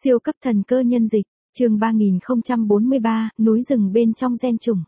Siêu cấp thần cơ nhân dịch, chương 3043, núi rừng bên trong gen trùng.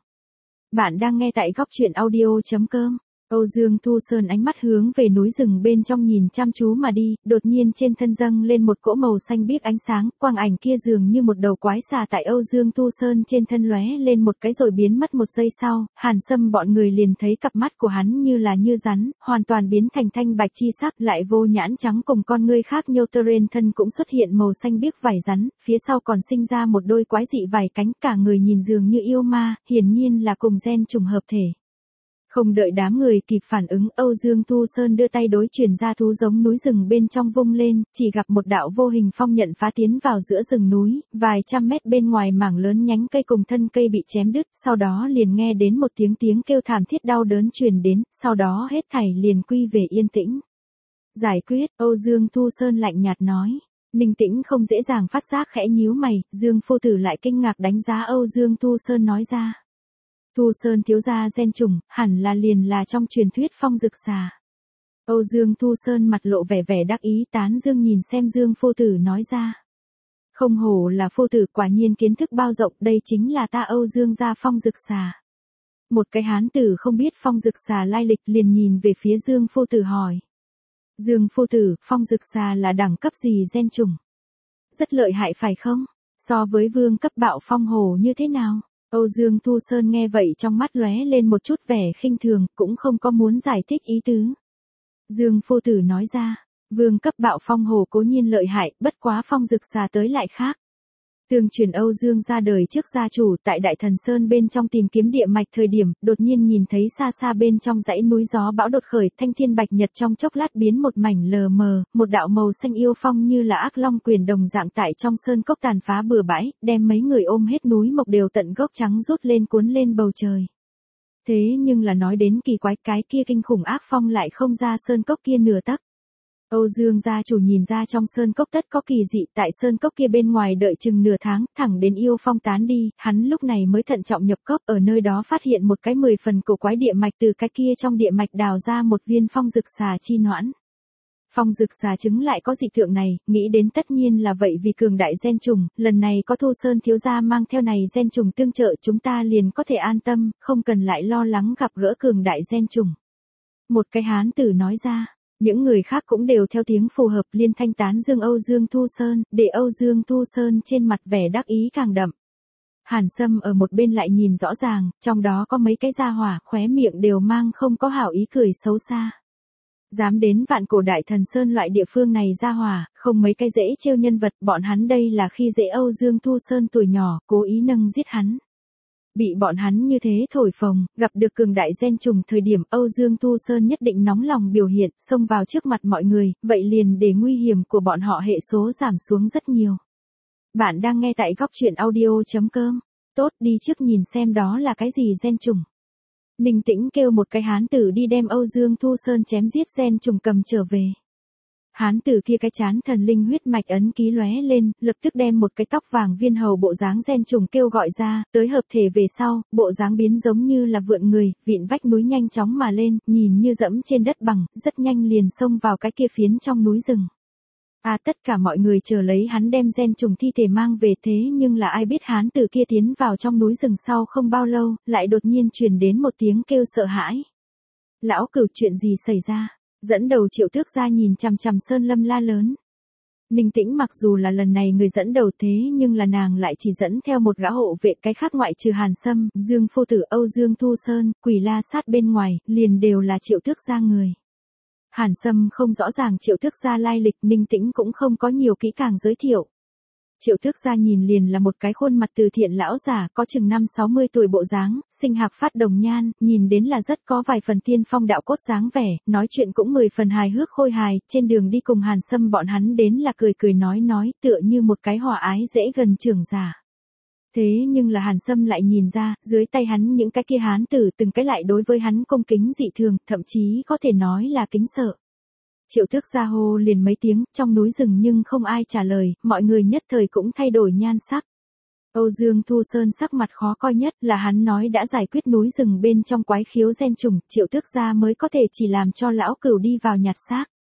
Bạn đang nghe tại góc truyện audio.com. Âu Dương Thu Sơn ánh mắt hướng về núi rừng bên trong nhìn chăm chú mà đi, đột nhiên trên thân dâng lên một cỗ màu xanh biếc ánh sáng, quang ảnh kia dường như một đầu quái xà tại Âu Dương Thu Sơn trên thân lóe lên một cái rồi biến mất một giây sau, Hàn Sâm bọn người liền thấy cặp mắt của hắn như là như rắn, hoàn toàn biến thành thanh bạch chi sắc, lại vô nhãn trắng cùng con ngươi khác nhô tơ trên thân cũng xuất hiện màu xanh biếc vảy rắn, phía sau còn sinh ra một đôi quái dị vảy cánh, cả người nhìn dường như yêu ma, hiển nhiên là cùng gen trùng hợp thể. Không đợi đám người kịp phản ứng, Âu Dương Thu Sơn đưa tay đối chuyển ra thú giống núi rừng bên trong vung lên, chỉ gặp một đạo vô hình phong nhận phá tiến vào giữa rừng núi, vài trăm mét bên ngoài mảng lớn nhánh cây cùng thân cây bị chém đứt, sau đó liền nghe đến một tiếng kêu thảm thiết đau đớn truyền đến, sau đó hết thảy liền quy về yên tĩnh. Giải quyết, Âu Dương Thu Sơn lạnh nhạt nói. Ninh Tĩnh không dễ dàng phát giác khẽ nhíu mày, Dương phu tử lại kinh ngạc đánh giá Âu Dương Thu Sơn nói ra. Thu Sơn thiếu gia gen trùng, hẳn là liền là trong truyền thuyết phong dực xà. Âu Dương Thu Sơn mặt lộ vẻ vẻ đắc ý tán dương nhìn xem Dương phu tử nói ra. Không hổ là phu tử, quả nhiên kiến thức bao rộng, đây chính là ta Âu Dương gia phong dực xà. Một cái hán tử không biết phong dực xà lai lịch liền nhìn về phía Dương phu tử hỏi. Dương phu tử, phong dực xà là đẳng cấp gì gen trùng? Rất lợi hại phải không? So với vương cấp bạo phong hổ như thế nào? Âu Dương Thu Sơn nghe vậy trong mắt lóe lên một chút vẻ khinh thường, cũng không có muốn giải thích ý tứ. Dương phu tử nói ra, vương cấp bạo phong hổ cố nhiên lợi hại, bất quá phong dực xà tới lại khác. Tương truyền Âu Dương ra đời trước gia chủ tại Đại Thần Sơn bên trong tìm kiếm địa mạch thời điểm, đột nhiên nhìn thấy xa xa bên trong dãy núi gió bão đột khởi, thanh thiên bạch nhật trong chốc lát biến một mảnh lờ mờ, một đạo màu xanh yêu phong như là ác long quyền đồng dạng tại trong sơn cốc tàn phá bừa bãi, đem mấy người ôm hết núi mộc đều tận gốc trắng rút lên cuốn lên bầu trời. Thế nhưng là nói đến kỳ quái, cái kia kinh khủng ác phong lại không ra sơn cốc kia nửa tấc. Âu Dương gia chủ nhìn ra trong sơn cốc tất có kỳ dị, tại sơn cốc kia bên ngoài đợi chừng nửa tháng, thẳng đến yêu phong tán đi, hắn lúc này mới thận trọng nhập cốc, ở nơi đó phát hiện một cái 10 phần cổ quái địa mạch, từ cái kia trong địa mạch đào ra một viên phong dực xà chi noãn. Phong dực xà trứng lại có dị tượng này, nghĩ đến tất nhiên là vậy vì cường đại gen trùng, lần này có Thu Sơn thiếu gia mang theo này gen trùng tương trợ, chúng ta liền có thể an tâm, không cần lại lo lắng gặp gỡ cường đại gen trùng. Một cái hán tử nói ra. Những người khác cũng đều theo tiếng phù hợp liên thanh tán dương Âu Dương Thu Sơn, để Âu Dương Thu Sơn trên mặt vẻ đắc ý càng đậm. Hàn Sâm ở một bên lại nhìn rõ ràng, trong đó có mấy cái gia hỏa khóe miệng đều mang không có hảo ý cười xấu xa. Dám đến Vạn Cổ Đại Thần Sơn loại địa phương này gia hỏa, không mấy cái dễ trêu nhân vật, bọn hắn đây là khi dễ Âu Dương Thu Sơn tuổi nhỏ, cố ý nâng giết hắn. Bị bọn hắn như thế thổi phồng, gặp được cường đại gen trùng thời điểm Âu Dương Thu Sơn nhất định nóng lòng biểu hiện, xông vào trước mặt mọi người, vậy liền để nguy hiểm của bọn họ hệ số giảm xuống rất nhiều. Bạn đang nghe tại góc truyện audio.com. Tốt, đi trước nhìn xem đó là cái gì gen trùng. Ninh Tĩnh kêu một cái hán tử đi đem Âu Dương Thu Sơn chém giết gen trùng cầm trở về. Hán tử kia cái chán thần linh huyết mạch ấn ký lóe lên, lập tức đem một cái tóc vàng viên hầu bộ dáng gen trùng kêu gọi ra, tới hợp thể về sau, bộ dáng biến giống như là vượn người, vịn vách núi nhanh chóng mà lên, nhìn như dẫm trên đất bằng, rất nhanh liền xông vào cái kia phiến trong núi rừng. Tất cả mọi người chờ lấy hắn đem gen trùng thi thể mang về, thế nhưng là ai biết hán tử kia tiến vào trong núi rừng sau không bao lâu, lại đột nhiên truyền đến một tiếng kêu sợ hãi. Lão Cửu, chuyện gì xảy ra? Dẫn đầu Triệu Tước gia nhìn chằm chằm Sơn Lâm la lớn. Ninh Tĩnh mặc dù là lần này người dẫn đầu thế nhưng là nàng lại chỉ dẫn theo một gã hộ vệ, cái khác ngoại trừ Hàn Sâm, Dương phu tử, Âu Dương Thu Sơn, Quỷ La Sát bên ngoài, liền đều là Triệu Tước gia người. Hàn Sâm không rõ ràng Triệu Tước gia lai lịch, Ninh Tĩnh cũng không có nhiều kỹ càng giới thiệu. Triệu Tước gia nhìn liền là một cái khuôn mặt từ thiện lão giả, có chừng 50-60 tuổi bộ dáng, sinh hạc phát đồng nhan, nhìn đến là rất có vài phần tiên phong đạo cốt dáng vẻ, nói chuyện cũng 10 phần hài hước khôi hài, trên đường đi cùng Hàn Sâm bọn hắn đến là cười cười nói, tựa như một cái hòa ái dễ gần trưởng giả. Thế nhưng là Hàn Sâm lại nhìn ra, dưới tay hắn những cái kia hán tử từng cái lại đối với hắn cung kính dị thường, thậm chí có thể nói là kính sợ. Triệu Tước gia hô liền mấy tiếng, trong núi rừng nhưng không ai trả lời, mọi người nhất thời cũng thay đổi nhan sắc. Âu Dương Thu Sơn sắc mặt khó coi nhất là hắn nói đã giải quyết núi rừng bên trong quái khiếu gen trùng, Triệu Tước gia mới có thể chỉ làm cho lão Cửu đi vào nhặt xác.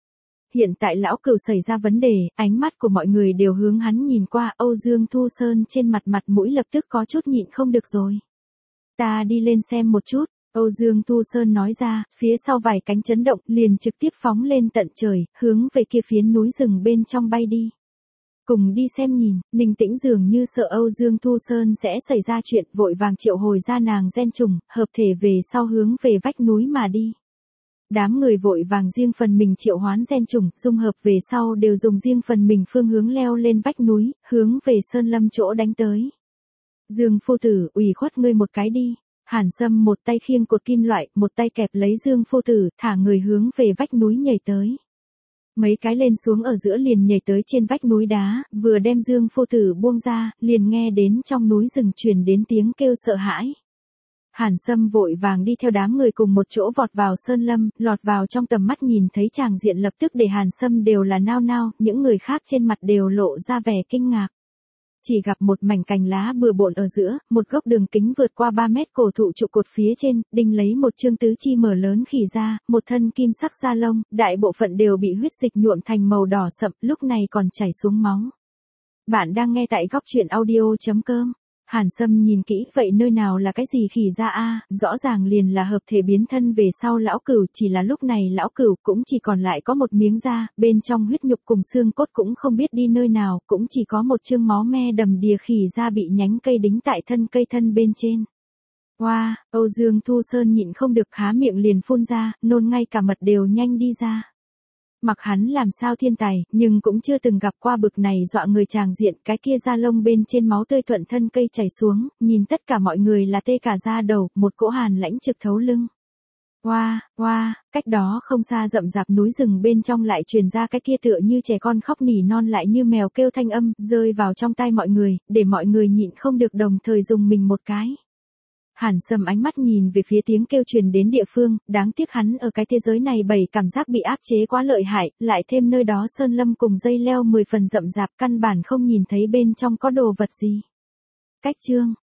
hiện tại lão cửu xảy ra vấn đề, ánh mắt của mọi người đều hướng hắn nhìn qua, Âu Dương Thu Sơn trên mặt mũi lập tức có chút nhịn không được rồi. Ta đi lên xem một chút, Âu Dương Thu Sơn nói ra, phía sau vài cánh chấn động, liền trực tiếp phóng lên tận trời, hướng về kia phiến núi rừng bên trong bay đi. Cùng đi xem nhìn, Ninh Tĩnh dường như sợ Âu Dương Thu Sơn sẽ xảy ra chuyện, vội vàng triệu hồi ra nàng gen trùng, hợp thể về sau hướng về vách núi mà đi. Đám người vội vàng riêng phần mình triệu hoán gen trùng, dung hợp về sau đều dùng riêng phần mình phương hướng leo lên vách núi, hướng về sơn lâm chỗ đánh tới. Dương phu tử, ủy khuất ngươi một cái đi. Hàn Sâm một tay khiêng cột kim loại, một tay kẹp lấy Dương phu tử, thả người hướng về vách núi nhảy tới. Mấy cái lên xuống ở giữa liền nhảy tới trên vách núi đá, vừa đem Dương phu tử buông ra, liền nghe đến trong núi rừng truyền đến tiếng kêu sợ hãi. Hàn Sâm vội vàng đi theo đám người cùng một chỗ vọt vào sơn lâm, lọt vào trong tầm mắt nhìn thấy tràng diện lập tức để Hàn Sâm đều là nao nao, những người khác trên mặt đều lộ ra vẻ kinh ngạc. Chỉ gặp một mảnh cành lá bừa bộn ở giữa, một gốc đường kính vượt qua 3 mét cổ thụ trụ cột phía trên, đinh lấy một chương tứ chi mở lớn khỉ ra, một thân kim sắc da lông, đại bộ phận đều bị huyết dịch nhuộm thành màu đỏ sậm, lúc này còn chảy xuống máu. Bạn đang nghe tại góc truyện audio.com. Hàn Sâm nhìn kỹ, vậy nơi nào là cái gì khỉ ra a? Rõ ràng liền là hợp thể biến thân về sau lão cửu, chỉ là lúc này lão cửu cũng chỉ còn lại có một miếng da, bên trong huyết nhục cùng xương cốt cũng không biết đi nơi nào, cũng chỉ có một chương máu me đầm đìa khỉ da bị nhánh cây đính tại thân cây thân bên trên. Wow, Âu Dương Thu Sơn nhịn không được há miệng liền phun ra, nôn ngay cả mật đều nhanh đi ra. Mặc hắn làm sao thiên tài, nhưng cũng chưa từng gặp qua bực này dọa người tràng diện, cái kia da lông bên trên máu tươi thuận thân cây chảy xuống, nhìn tất cả mọi người là tê cả da đầu, một cỗ hàn lãnh trực thấu lưng. Wow, cách đó không xa rậm rạp núi rừng bên trong lại truyền ra cái kia tựa như trẻ con khóc nỉ non lại như mèo kêu thanh âm, rơi vào trong tai mọi người, để mọi người nhịn không được đồng thời dùng mình một cái. Hàn Sâm ánh mắt nhìn về phía tiếng kêu truyền đến địa phương, đáng tiếc hắn ở cái thế giới này cảm giác bị áp chế quá lợi hại, lại thêm nơi đó sơn lâm cùng dây leo 10 phần rậm rạp, căn bản không nhìn thấy bên trong có đồ vật gì. Cách chương